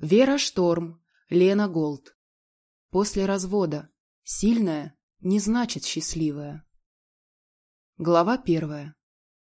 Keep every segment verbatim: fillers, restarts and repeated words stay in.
Вера Шторм, Лена Голд. После развода. Сильная не значит счастливая. Глава первая.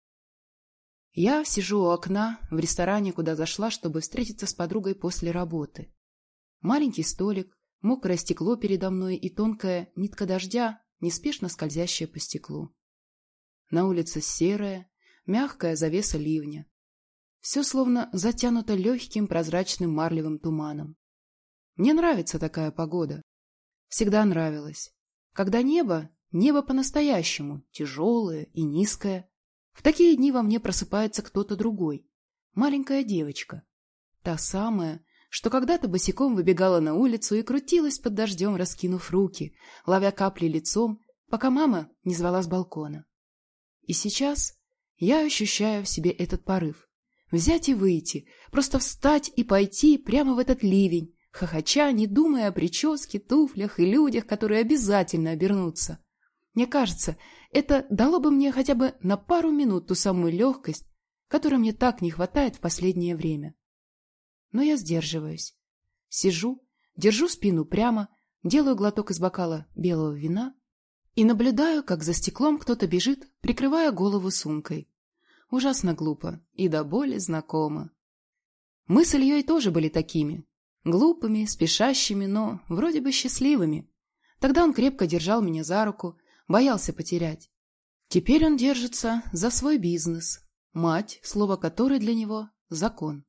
Я сижу у окна в ресторане, куда зашла, чтобы встретиться с подругой после работы. Маленький столик, мокрое стекло передо мной и тонкая нитка дождя, неспешно скользящая по стеклу. На улице серая, мягкая завеса ливня. Все словно затянуто легким прозрачным марлевым туманом. Мне нравится такая погода. Всегда нравилась. Когда небо, небо по-настоящему, тяжелое и низкое. В такие дни во мне просыпается кто-то другой. Маленькая девочка. Та самая, что когда-то босиком выбегала на улицу и крутилась под дождем, раскинув руки, ловя капли лицом, пока мама не звала с балкона. И сейчас я ощущаю в себе этот порыв. Взять и выйти, просто встать и пойти прямо в этот ливень, хохоча, не думая о прическе, туфлях и людях, которые обязательно обернутся. Мне кажется, это дало бы мне хотя бы на пару минут ту самую легкость, которой мне так не хватает в последнее время. Но я сдерживаюсь. Сижу, держу спину прямо, делаю глоток из бокала белого вина и наблюдаю, как за стеклом кто-то бежит, прикрывая голову сумкой. Ужасно глупо и до боли знакомо. Мы с Ильей тоже были такими. Глупыми, спешащими, но вроде бы счастливыми. Тогда он крепко держал меня за руку, боялся потерять. Теперь он держится за свой бизнес. Мать, слово которой для него – закон.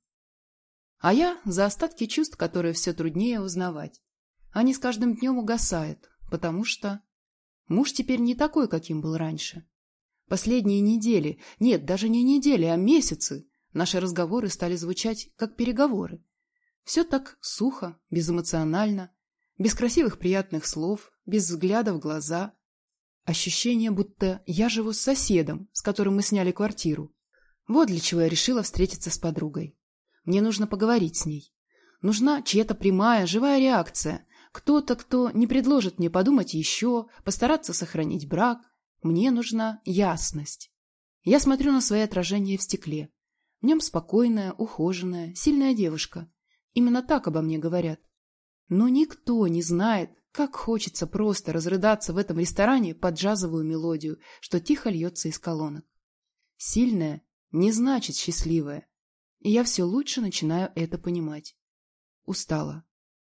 А я за остатки чувств, которые все труднее узнавать. Они с каждым днем угасают, потому что муж теперь не такой, каким был раньше. Последние недели, нет, даже не недели, а месяцы, наши разговоры стали звучать как переговоры. Все так сухо, безэмоционально, без красивых приятных слов, без взгляда в глаза. Ощущение, будто я живу с соседом, с которым мы сняли квартиру. Вот для чего я решила встретиться с подругой. Мне нужно поговорить с ней. Нужна чья-то прямая, живая реакция. Кто-то, кто не предложит мне подумать еще, постараться сохранить брак. Мне нужна ясность. Я смотрю на свое отражение в стекле. В нем спокойная, ухоженная, сильная девушка. Именно так обо мне говорят. Но никто не знает, как хочется просто разрыдаться в этом ресторане под джазовую мелодию, что тихо льется из колонок. Сильная не значит счастливая. И я все лучше начинаю это понимать. Устала.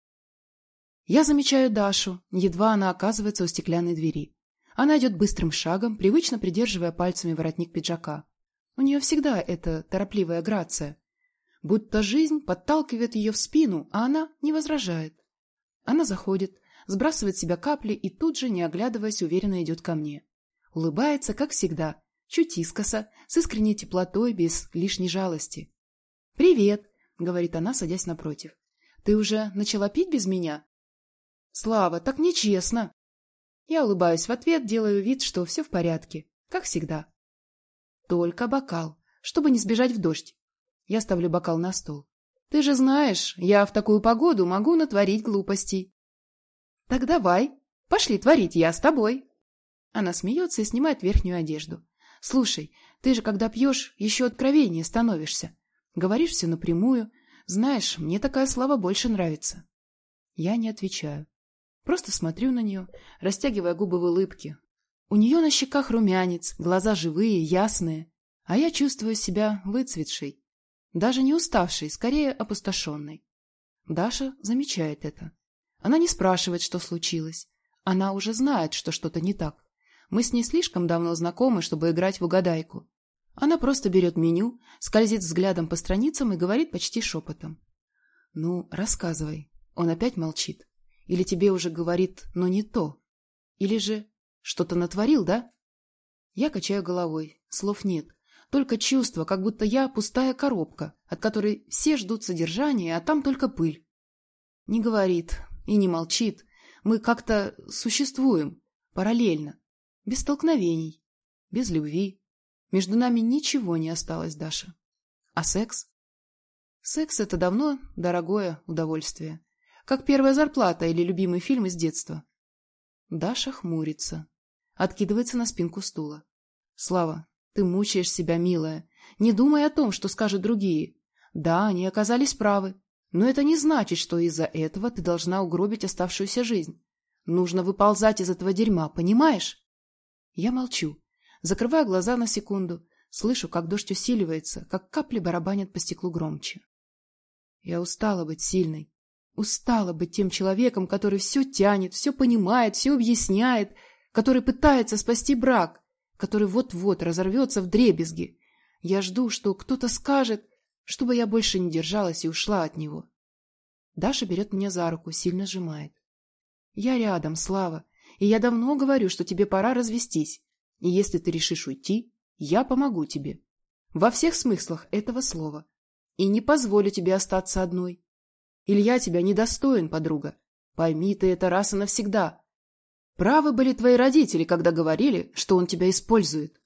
Я замечаю Дашу, едва она оказывается у стеклянной двери. Она идет быстрым шагом, привычно придерживая пальцами воротник пиджака. У нее всегда эта торопливая грация. Будто жизнь подталкивает ее в спину, а она не возражает. Она заходит, сбрасывает с себя капли и тут же, не оглядываясь, уверенно идет ко мне. Улыбается, как всегда, чуть искоса, с искренней теплотой, без лишней жалости. «Привет», — говорит она, садясь напротив. «Ты уже начала пить без меня?» «Слава, так нечестно». Я улыбаюсь в ответ, делаю вид, что все в порядке, как всегда. Только бокал, чтобы не сбежать в дождь. Я ставлю бокал на стол. Ты же знаешь, я в такую погоду могу натворить глупостей. Так давай, пошли творить, я с тобой. Она смеется и снимает верхнюю одежду. Слушай, ты же, когда пьешь, еще откровеннее становишься. Говоришь все напрямую. Знаешь, мне такая слава больше нравится. Я не отвечаю. Просто смотрю на нее, растягивая губы в улыбке. У нее на щеках румянец, глаза живые, ясные, а я чувствую себя выцветшей, даже не уставшей, скорее опустошенной. Даша замечает это. Она не спрашивает, что случилось. Она уже знает, что что-то не так. Мы с ней слишком давно знакомы, чтобы играть в угадайку. Она просто берет меню, скользит взглядом по страницам и говорит почти шепотом. «Ну, рассказывай». Он опять молчит. Или тебе уже говорит, но не то. Или же что-то натворил, да? Я качаю головой. Слов нет. Только чувство, как будто я пустая коробка, от которой все ждут содержания, а там только пыль. Не говорит и не молчит. Мы как-то существуем, параллельно. Без столкновений, без любви. Между нами ничего не осталось, Даша. А секс? Секс — это давно дорогое удовольствие. Как первая зарплата или любимый фильм из детства. Даша хмурится. Откидывается на спинку стула. Слава, ты мучаешь себя, милая. Не думай о том, что скажут другие. Да, они оказались правы. Но это не значит, что из-за этого ты должна угробить оставшуюся жизнь. Нужно выползать из этого дерьма, понимаешь? Я молчу, закрываю глаза на секунду, слышу, как дождь усиливается, как капли барабанят по стеклу громче. Я устала быть сильной, устала быть тем человеком, который все тянет, все понимает, все объясняет, который пытается спасти брак, который вот-вот разорвется вдребезги. Я жду, что кто-то скажет, чтобы я больше не держалась и ушла от него. Даша берет меня за руку, сильно сжимает. Я рядом, Слава, и я давно говорю, что тебе пора развестись. И если ты решишь уйти, я помогу тебе. Во всех смыслах этого слова. И не позволю тебе остаться одной. Илья тебя недостоин, подруга. Пойми ты это раз и навсегда. Правы были твои родители, когда говорили, что он тебя использует.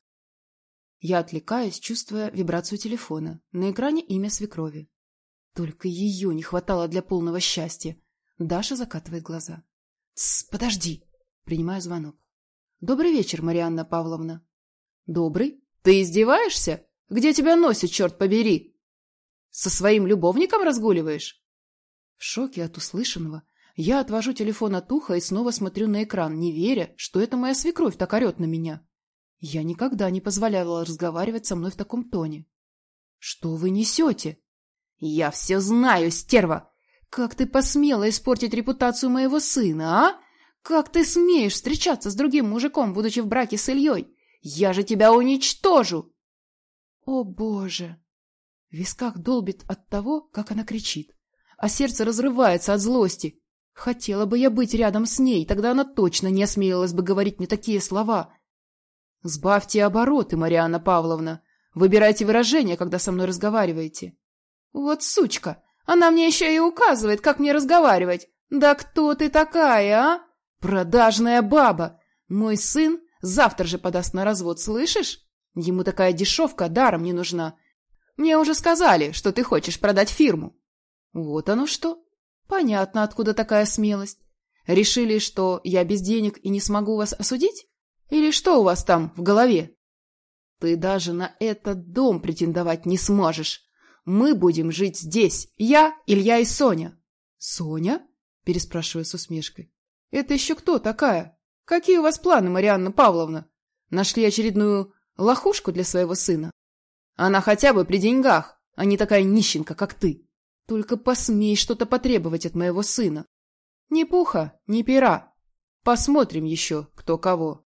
Я отвлекаюсь, чувствуя вибрацию телефона. На экране имя свекрови. Только ее не хватало для полного счастья. Даша закатывает глаза. «Тсс, подожди!» Принимаю звонок. «Добрый вечер, Марианна Павловна». «Добрый? Ты издеваешься? Где тебя носит, черт побери? Со своим любовником разгуливаешь?» В шоке от услышанного я отвожу телефон от уха и снова смотрю на экран, не веря, что это моя свекровь так орет на меня. Я никогда не позволяла разговаривать со мной в таком тоне. «Что вы несете?» «Я все знаю, стерва! Как ты посмела испортить репутацию моего сына, а? Как ты смеешь встречаться с другим мужиком, будучи в браке с Ильей? Я же тебя уничтожу!» О, Боже! В висках долбит от того, как она кричит, а сердце разрывается от злости. Хотела бы я быть рядом с ней, тогда она точно не осмелилась бы говорить мне такие слова. Сбавьте обороты, Марианна Павловна. Выбирайте выражения, когда со мной разговариваете. Вот сучка, она мне еще и указывает, как мне разговаривать. Да кто ты такая, а? Продажная баба. Мой сын завтра же подаст на развод, слышишь? Ему такая дешевка даром не нужна. Мне уже сказали, что ты хочешь продать фирму. Вот оно что. Понятно, откуда такая смелость. Решили, что я без денег и не смогу вас осудить? Или что у вас там в голове? Ты даже на этот дом претендовать не сможешь. Мы будем жить здесь, я, Илья и Соня. Соня? Переспрашиваю с усмешкой. Это еще кто такая? Какие у вас планы, Марианна Павловна? Нашли очередную лохушку для своего сына? Она хотя бы при деньгах, а не такая нищенка, как ты. Только посмей что-то потребовать от моего сына. Ни пуха, ни пера. Посмотрим еще, кто кого.